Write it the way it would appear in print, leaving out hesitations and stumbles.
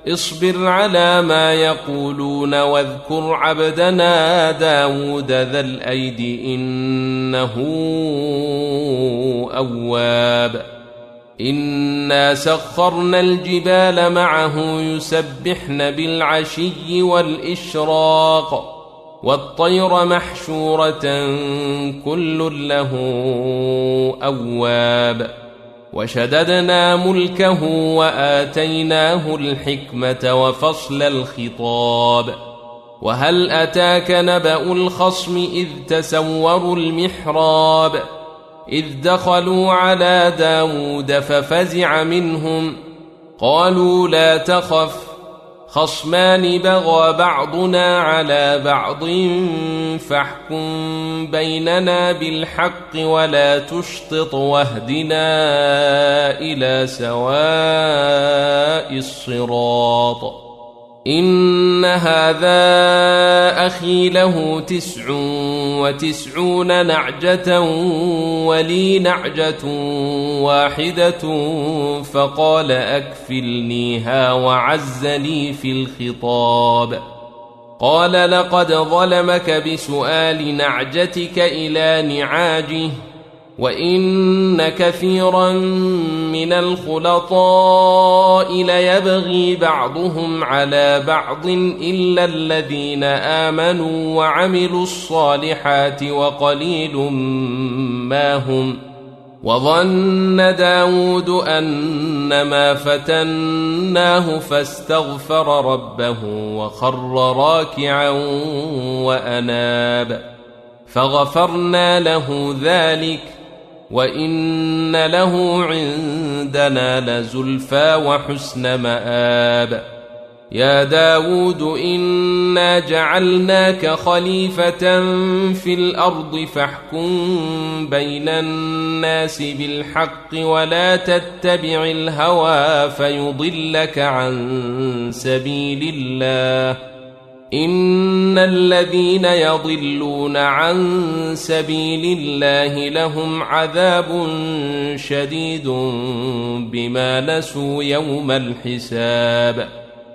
اصبر على ما يقولون واذكر عبدنا داود ذا الأيد إنه أواب. إنا سخرنا الجبال معه يسبحن بالعشي والإشراق والطير محشورة كل له أواب. وشددنا ملكه وآتيناه الحكمة وفصل الخطاب. وهل أتاك نبأ الخصم إذ تسوروا المحراب إذ دخلوا على داود ففزع منهم قالوا لا تخف خصمان بغى بعضنا على بعض فاحكم بيننا بالحق ولا تشطط واهدنا إلى سواء الصراط. إن هذا أخي له 99 نعجة ولي نعجة واحدة فقال أكفلنيها وعزني في الخطاب. قال لقد ظلمك بسؤال نعجتك إلى نعاجه وإن كثيرا من الخلطاء ليبغي بعضهم على بعض إلا الذين آمنوا وعملوا الصالحات وقليل ما هم. وظن داود أنما فتناه فاستغفر ربه وخر راكعا وأناب فغفرنا له ذلك وإن له عندنا لزلفى وحسن مآب. يا داود إنا جعلناك خليفة في الأرض فاحكم بين الناس بالحق ولا تتبع الهوى فيضلك عن سبيل الله. إن الذين يضلون عن سبيل الله لهم عذاب شديد بما نسوا يوم الحساب.